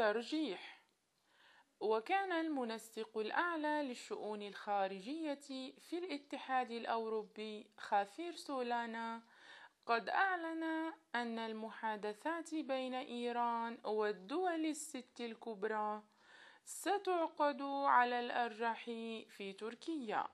الترجيح. وكان المنسق الأعلى للشؤون الخارجية في الاتحاد الأوروبي خافير سولانا قد أعلن أن المحادثات بين إيران والدول الست الكبرى ستعقد على الأرجح في تركيا.